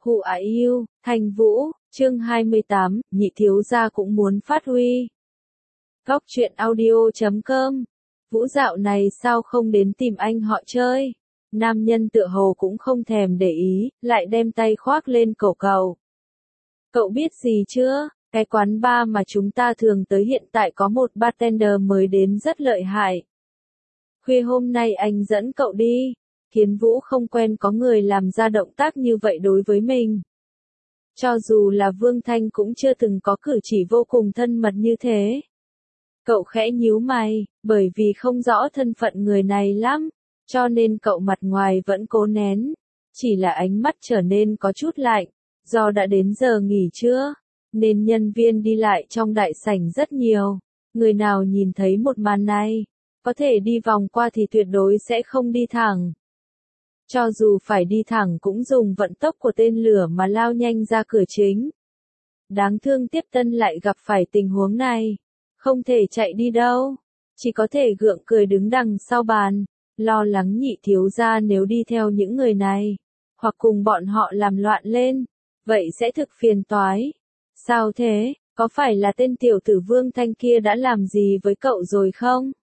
Who are you, Thanh Vũ, chương 28, nhị thiếu gia cũng muốn phát huy. Góc truyện audio.com. Vũ dạo này sao không đến tìm anh họ chơi? Nam nhân tựa hồ cũng không thèm để ý, lại đem tay khoác lên cổ cậu. Cậu biết gì chưa? Cái quán bar mà chúng ta thường tới hiện tại có một bartender mới đến rất lợi hại. Khuya hôm nay anh dẫn cậu đi. Kiến Vũ không quen có người làm ra động tác như vậy đối với mình. Cho dù là Vương Thanh cũng chưa từng có cử chỉ vô cùng thân mật như thế. Cậu khẽ nhíu mày, bởi vì không rõ thân phận người này lắm, cho nên cậu mặt ngoài vẫn cố nén. Chỉ là ánh mắt trở nên có chút lạnh, do đã đến giờ nghỉ trưa, nên nhân viên đi lại trong đại sảnh rất nhiều. Người nào nhìn thấy một màn này, có thể đi vòng qua thì tuyệt đối sẽ không đi thẳng. Cho dù phải đi thẳng cũng dùng vận tốc của tên lửa mà lao nhanh ra cửa chính. Đáng thương Tiếp Tân lại gặp phải tình huống này. Không thể chạy đi đâu. Chỉ có thể gượng cười đứng đằng sau bàn. Lo lắng nhị thiếu gia nếu đi theo những người này. Hoặc cùng bọn họ làm loạn lên. Vậy sẽ thực phiền toái. Sao thế? Có phải là tên tiểu tử Vương Thanh kia đã làm gì với cậu rồi không?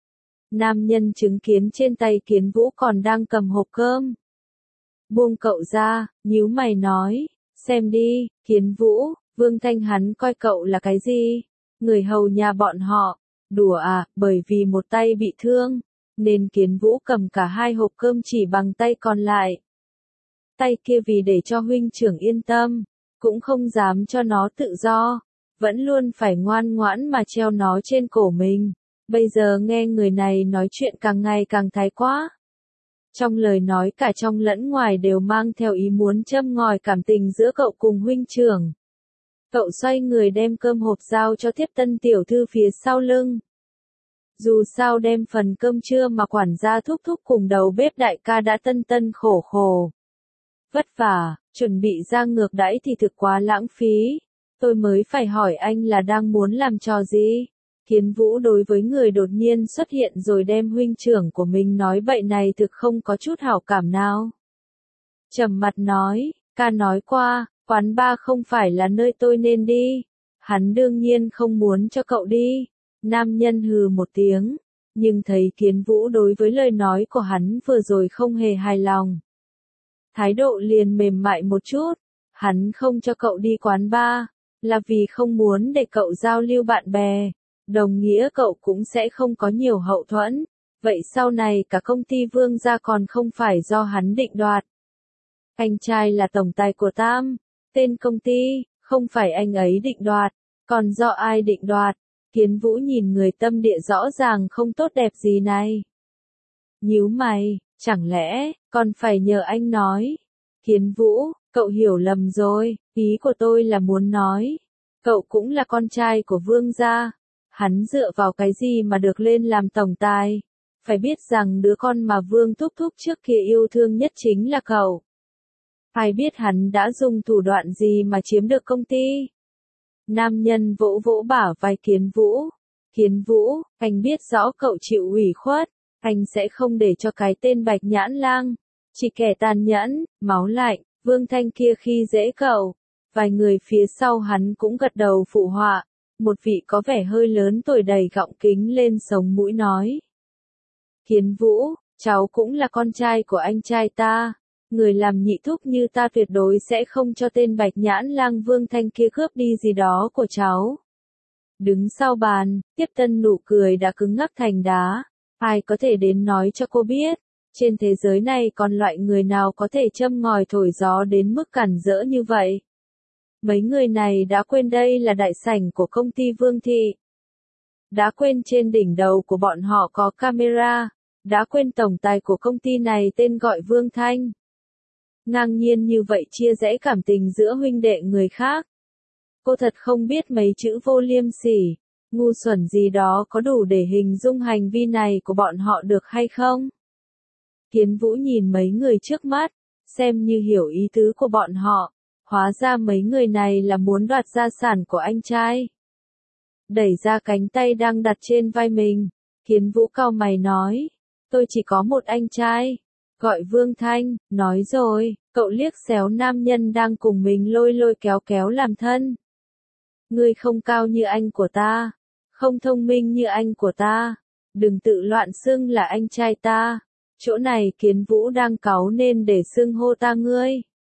Nam nhân chứng kiến trên tay Kiến Vũ còn đang cầm hộp cơm. Buông cậu ra, nhíu mày nói, xem đi, Kiến Vũ, Vương Thanh hắn coi cậu là cái gì? Người hầu nhà bọn họ, đùa à, bởi vì một tay bị thương, nên Kiến Vũ cầm cả hai hộp cơm chỉ bằng tay còn lại. Tay kia vì để cho huynh trưởng yên tâm, cũng không dám cho nó tự do, vẫn luôn phải ngoan ngoãn mà treo nó trên cổ mình. Bây giờ nghe người này nói chuyện càng ngày càng thái quá. Trong lời nói cả trong lẫn ngoài đều mang theo ý muốn châm ngòi cảm tình giữa cậu cùng huynh trưởng. Cậu xoay người đem cơm hộp giao cho Tiếp Tân tiểu thư phía sau lưng. Dù sao đem phần cơm trưa mà quản gia thúc thúc cùng đầu bếp đại ca đã tân khổ khổ. Vất vả, chuẩn bị ra ngược đãi thì thực quá lãng phí. Tôi mới phải hỏi anh là đang muốn làm trò gì? Kiến Vũ đối với người đột nhiên xuất hiện rồi đem huynh trưởng của mình nói bậy này thực không có chút hảo cảm nào. Trầm mặt nói, ca nói qua, quán bar không phải là nơi tôi nên đi. Hắn đương nhiên không muốn cho cậu đi. Nam nhân hừ một tiếng, nhưng thấy Kiến Vũ đối với lời nói của hắn vừa rồi không hề hài lòng. Thái độ liền mềm mại một chút, hắn không cho cậu đi quán bar, là vì không muốn để cậu giao lưu bạn bè. Đồng nghĩa cậu cũng sẽ không có nhiều hậu thuẫn, vậy sau này cả công ty Vương gia còn không phải do hắn định đoạt. Anh trai là tổng tài của Tam, tên công ty, không phải anh ấy định đoạt, còn do ai định đoạt? Kiến Vũ nhìn người tâm địa rõ ràng không tốt đẹp gì này. Nhíu mày, chẳng lẽ, còn phải nhờ anh nói? Kiến Vũ, cậu hiểu lầm rồi, ý của tôi là muốn nói, cậu cũng là con trai của Vương gia. Hắn dựa vào cái gì mà được lên làm tổng tài? Phải biết rằng đứa con mà Vương thúc thúc trước kia yêu thương nhất chính là cậu. Ai biết hắn đã dùng thủ đoạn gì mà chiếm được công ty? Nam nhân vỗ vỗ bả vai Kiến Vũ. Kiến Vũ, anh biết rõ cậu chịu ủy khuất, anh sẽ không để cho cái tên Bạch Nhãn Lang, chỉ kẻ tàn nhẫn, máu lạnh, Vương Thanh kia khi dễ cậu. Vài người phía sau hắn cũng gật đầu phụ họa. Một vị có vẻ hơi lớn tuổi đầy gọng kính lên sống mũi nói. Kiến Vũ, cháu cũng là con trai của anh trai ta. Người làm nhị thúc như ta tuyệt đối sẽ không cho tên Bạch Nhãn Lang Vương Thanh kia cướp đi gì đó của cháu. Đứng sau bàn, Tiếp Tân nụ cười đã cứng ngắc thành đá. Ai có thể đến nói cho cô biết, trên thế giới này còn loại người nào có thể châm ngòi thổi gió đến mức cản rỡ như vậy? Mấy người này đã quên đây là đại sảnh của công ty Vương Thị. Đã quên trên đỉnh đầu của bọn họ có camera. Đã quên tổng tài của công ty này tên gọi Vương Thanh. Ngang nhiên như vậy chia rẽ cảm tình giữa huynh đệ người khác. Cô thật không biết mấy chữ vô liêm sỉ, ngu xuẩn gì đó có đủ để hình dung hành vi này của bọn họ được hay không? Kiến Vũ nhìn mấy người trước mắt, xem như hiểu ý tứ của bọn họ. Hóa ra mấy người này là muốn đoạt gia sản của anh trai. Đẩy ra cánh tay đang đặt trên vai mình, Kiến Vũ cau mày nói, tôi chỉ có một anh trai, gọi Vương Thanh, nói rồi, cậu liếc xéo nam nhân đang cùng mình lôi lôi kéo kéo làm thân. Ngươi không cao như anh của ta, không thông minh như anh của ta, đừng tự loạn xưng là anh trai ta. Chỗ này Kiến Vũ đang cáu nên để xưng hô ta ngươi.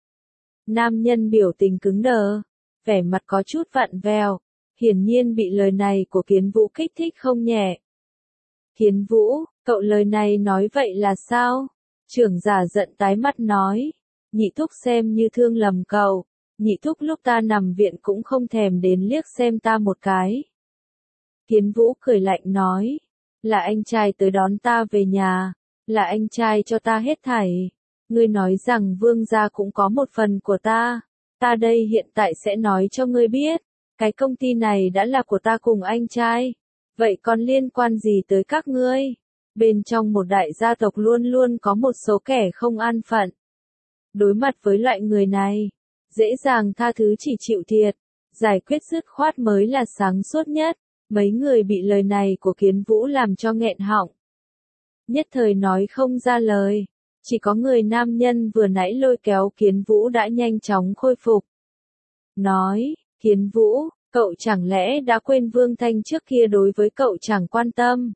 Nam nhân biểu tình cứng đờ, vẻ mặt có chút vặn vẹo, hiển nhiên bị lời này của Kiến Vũ kích thích không nhẹ. Kiến Vũ, cậu lời này nói vậy là sao? Trưởng giả giận tái mắt nói, nhị thúc xem như thương lầm cậu, nhị thúc lúc ta nằm viện cũng không thèm đến liếc xem ta một cái. Kiến Vũ cười lạnh nói, là anh trai tới đón ta về nhà, là anh trai cho ta hết thảy. Ngươi nói rằng Vương gia cũng có một phần của ta đây hiện tại sẽ nói cho ngươi biết, cái công ty này đã là của ta cùng anh trai, vậy còn liên quan gì tới các ngươi? Bên trong một đại gia tộc luôn luôn có một số kẻ không an phận. Đối mặt với loại người này, dễ dàng tha thứ chỉ chịu thiệt, giải quyết dứt khoát mới là sáng suốt nhất. Mấy người bị lời này của Kiến Vũ làm cho nghẹn họng. Nhất thời nói không ra lời, chỉ có người nam nhân vừa nãy lôi kéo Kiến Vũ đã nhanh chóng khôi phục. Nói, Kiến Vũ, cậu chẳng lẽ đã quên Vương Thanh trước kia đối với cậu chẳng quan tâm?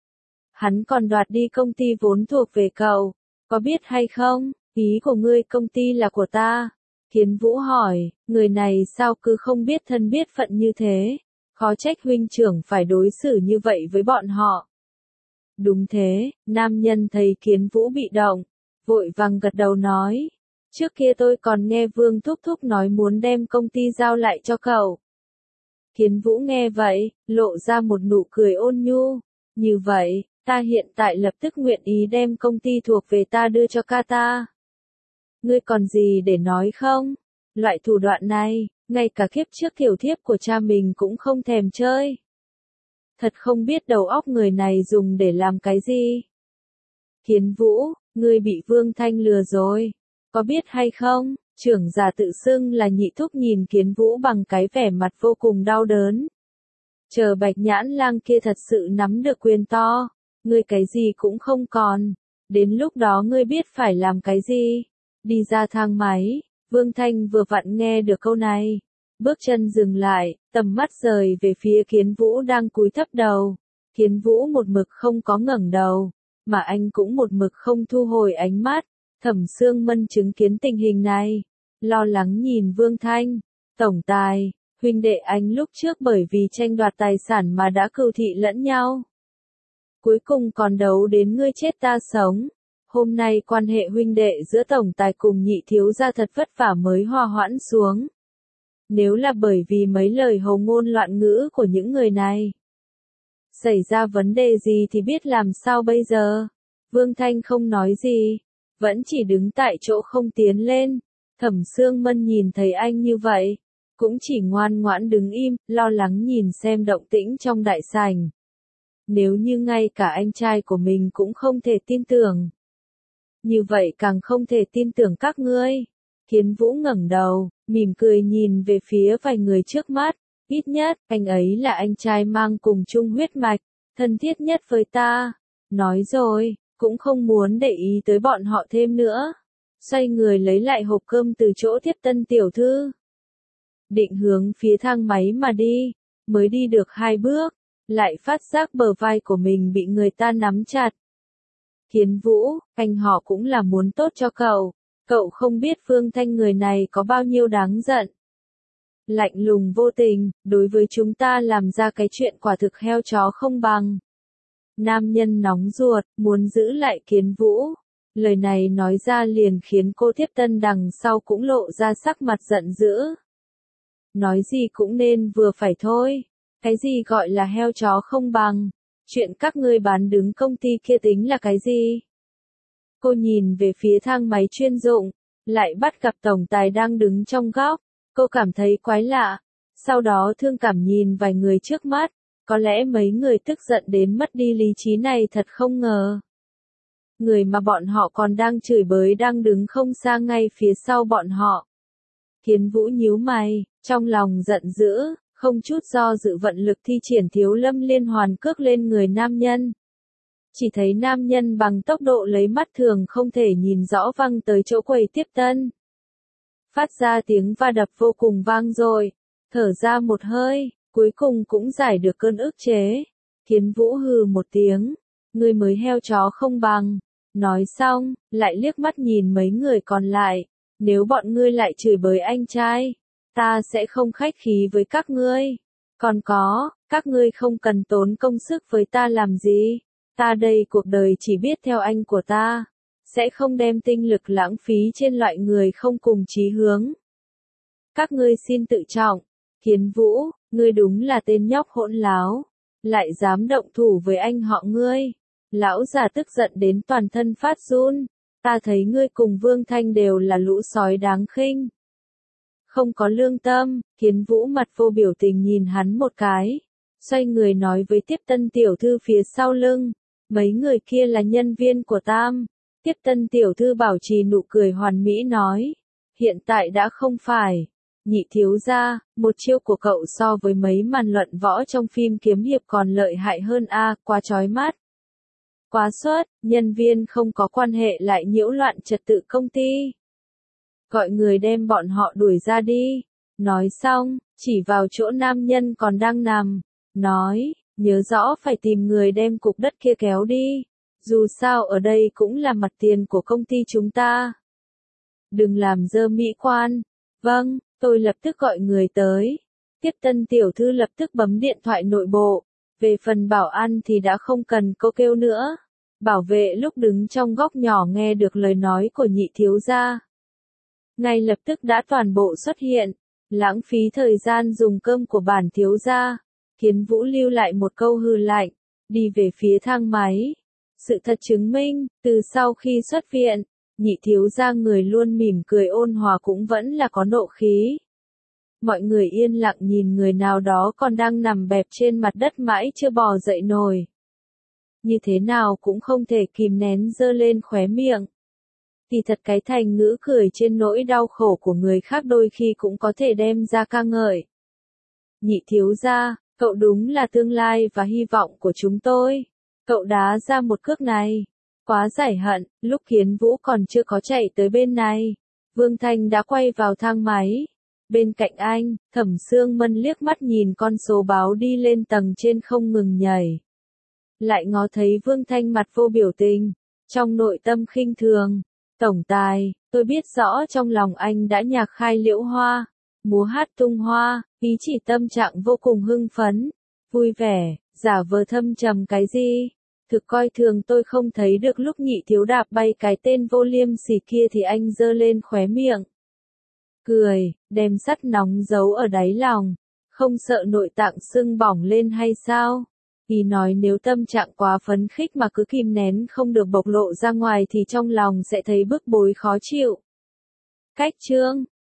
Hắn còn đoạt đi công ty vốn thuộc về cậu, có biết hay không? Ý của ngươi công ty là của ta. Kiến Vũ hỏi, người này sao cứ không biết thân biết phận như thế? Khó trách huynh trưởng phải đối xử như vậy với bọn họ. Đúng thế, nam nhân thấy Kiến Vũ bị động, vội vàng gật đầu nói. Trước kia tôi còn nghe Vương Thúc Thúc nói muốn đem công ty giao lại cho cậu. Kiến Vũ nghe vậy, lộ ra một nụ cười ôn nhu. Như vậy, ta hiện tại lập tức nguyện ý đem công ty thuộc về ta đưa cho ca ta. Ngươi còn gì để nói không? Loại thủ đoạn này, ngay cả kiếp trước tiểu thiếp của cha mình cũng không thèm chơi. Thật không biết đầu óc người này dùng để làm cái gì. Kiến Vũ, ngươi bị Vương Thanh lừa rồi, có biết hay không? Trưởng giả tự xưng là nhị thúc nhìn Kiến Vũ bằng cái vẻ mặt vô cùng đau đớn. Chờ Bạch Nhãn Lang kia thật sự nắm được quyền to, ngươi cái gì cũng không còn, đến lúc đó ngươi biết phải làm cái gì. Đi ra thang máy, Vương Thanh vừa vặn nghe được câu này, bước chân dừng lại, tầm mắt rời về phía Kiến Vũ đang cúi thấp đầu. Kiến Vũ một mực không có ngẩng đầu, mà anh cũng một mực không thu hồi ánh mắt. Thẩm Sương Mân chứng kiến tình hình này, lo lắng nhìn Vương Thanh, tổng tài, huynh đệ anh lúc trước bởi vì tranh đoạt tài sản mà đã cừu thị lẫn nhau. Cuối cùng còn đấu đến ngươi chết ta sống. Hôm nay quan hệ huynh đệ giữa tổng tài cùng nhị thiếu gia thật vất vả mới hòa hoãn xuống. Nếu là bởi vì mấy lời hồ ngôn loạn ngữ của những người này, xảy ra vấn đề gì thì biết làm sao bây giờ. Vương Thanh không nói gì, vẫn chỉ đứng tại chỗ không tiến lên. Thẩm Sương Mân nhìn thấy anh như vậy, cũng chỉ ngoan ngoãn đứng im, lo lắng nhìn xem động tĩnh trong đại sảnh. Nếu như ngay cả anh trai của mình cũng không thể tin tưởng, như vậy càng không thể tin tưởng các ngươi. Kiến Vũ ngẩng đầu, mỉm cười nhìn về phía vài người trước mắt, ít nhất, anh ấy là anh trai mang cùng chung huyết mạch, thân thiết nhất với ta. Nói rồi, cũng không muốn để ý tới bọn họ thêm nữa. Xoay người lấy lại hộp cơm từ chỗ tiếp tân tiểu thư. Định hướng phía thang máy mà đi, mới đi được 2 bước, lại phát giác bờ vai của mình bị người ta nắm chặt. Kiến Vũ, anh họ cũng là muốn tốt cho cậu không biết Phương Thanh người này có bao nhiêu đáng giận. Lạnh lùng vô tình, đối với chúng ta làm ra cái chuyện quả thực heo chó không bằng. Nam nhân nóng ruột, muốn giữ lại Kiến Vũ. Lời này nói ra liền khiến cô tiếp tân đằng sau cũng lộ ra sắc mặt giận dữ. Nói gì cũng nên vừa phải thôi. Cái gì gọi là heo chó không bằng? Chuyện các ngươi bán đứng công ty kia tính là cái gì? Cô nhìn về phía thang máy chuyên dụng, lại bắt gặp tổng tài đang đứng trong góc. Cô cảm thấy quái lạ. Sau đó thương cảm nhìn vài người trước mắt. Có lẽ mấy người tức giận đến mất đi lý trí này thật không ngờ. Người mà bọn họ còn đang chửi bới đang đứng không xa ngay phía sau bọn họ. Kiến Vũ nhíu mày, trong lòng giận dữ, không chút do dự vận lực thi triển Thiếu Lâm Liên Hoàn cước lên người nam nhân. chỉ thấy nam nhân bằng tốc độ lấy mắt thường không thể nhìn rõ văng tới chỗ quầy tiếp tân. Phát ra tiếng va đập vô cùng vang rồi, thở ra một hơi, cuối cùng cũng giải được cơn ức chế. Thiến Vũ hừ một tiếng, ngươi mới heo chó không bằng. Nói xong, lại liếc mắt nhìn mấy người còn lại, nếu bọn ngươi lại chửi bới anh trai, ta sẽ không khách khí với các ngươi. Còn có, các ngươi không cần tốn công sức với ta làm gì, ta đây cuộc đời chỉ biết theo anh của ta, sẽ không đem tinh lực lãng phí trên loại người không cùng chí hướng. Các ngươi xin tự trọng. Thiến Vũ, ngươi đúng là tên nhóc hỗn láo, lại dám động thủ với anh họ ngươi. Lão già tức giận đến toàn thân phát run, ta thấy ngươi cùng Vương Thanh đều là lũ sói đáng khinh. Không có lương tâm, Thiến Vũ mặt vô biểu tình nhìn hắn một cái, xoay người nói với tiếp tân tiểu thư phía sau lưng, mấy người kia là nhân viên của Tam. Tiếp tân tiểu thư bảo trì nụ cười hoàn mỹ nói, hiện tại đã không phải. Nhị thiếu gia, một chiêu của cậu so với mấy màn luận võ trong phim kiếm hiệp còn lợi hại hơn a, quá chói mắt. Quá xuất, nhân viên không có quan hệ lại nhiễu loạn trật tự công ty. Gọi người đem bọn họ đuổi ra đi. Nói xong, chỉ vào chỗ nam nhân còn đang nằm. Nói, nhớ rõ phải tìm người đem cục đất kia kéo đi. Dù sao ở đây cũng là mặt tiền của công ty chúng ta. Đừng làm dơ mỹ quan. Vâng, tôi lập tức gọi người tới. Tiếp tân tiểu thư lập tức bấm điện thoại nội bộ. Về phần bảo an thì đã không cần cô kêu nữa. Bảo vệ lúc đứng trong góc nhỏ nghe được lời nói của nhị thiếu gia, ngay lập tức đã toàn bộ xuất hiện, lãng phí thời gian dùng cơm của bản thiếu gia. Thiến Vũ lưu lại một câu hừ lạnh, đi về phía thang máy. Sự thật chứng minh, từ sau khi xuất viện, nhị thiếu gia người luôn mỉm cười ôn hòa cũng vẫn là có nộ khí. Mọi người yên lặng nhìn người nào đó còn đang nằm bẹp trên mặt đất mãi chưa bò dậy nổi. Như thế nào cũng không thể kìm nén giơ lên khóe miệng. Thì thật cái thành ngữ cười trên nỗi đau khổ của người khác đôi khi cũng có thể đem ra ca ngợi. Nhị thiếu gia, cậu đúng là tương lai và hy vọng của chúng tôi. Cậu đá ra một cước này. Quá giải hận, lúc Thiến Vũ còn chưa có chạy tới bên này. Vương Thanh đã quay vào thang máy. Bên cạnh anh, Thẩm Sương Mân liếc mắt nhìn con số báo đi lên tầng trên không ngừng nhảy. Lại ngó thấy Vương Thanh mặt vô biểu tình, trong nội tâm khinh thường. Tổng tài, tôi biết rõ trong lòng anh đã nhạc khai liễu hoa, múa hát tung hoa, ý chỉ tâm trạng vô cùng hưng phấn, vui vẻ, giả vờ thâm trầm cái gì. Thực coi thường tôi không thấy được lúc nhị thiếu đạp bay cái tên vô liêm sỉ kia thì anh giơ lên khóe miệng. Cười, đem sắt nóng giấu ở đáy lòng, không sợ nội tạng sưng bỏng lên hay sao? Thì nói nếu tâm trạng quá phấn khích mà cứ kìm nén không được bộc lộ ra ngoài thì trong lòng sẽ thấy bức bối khó chịu. Cách chương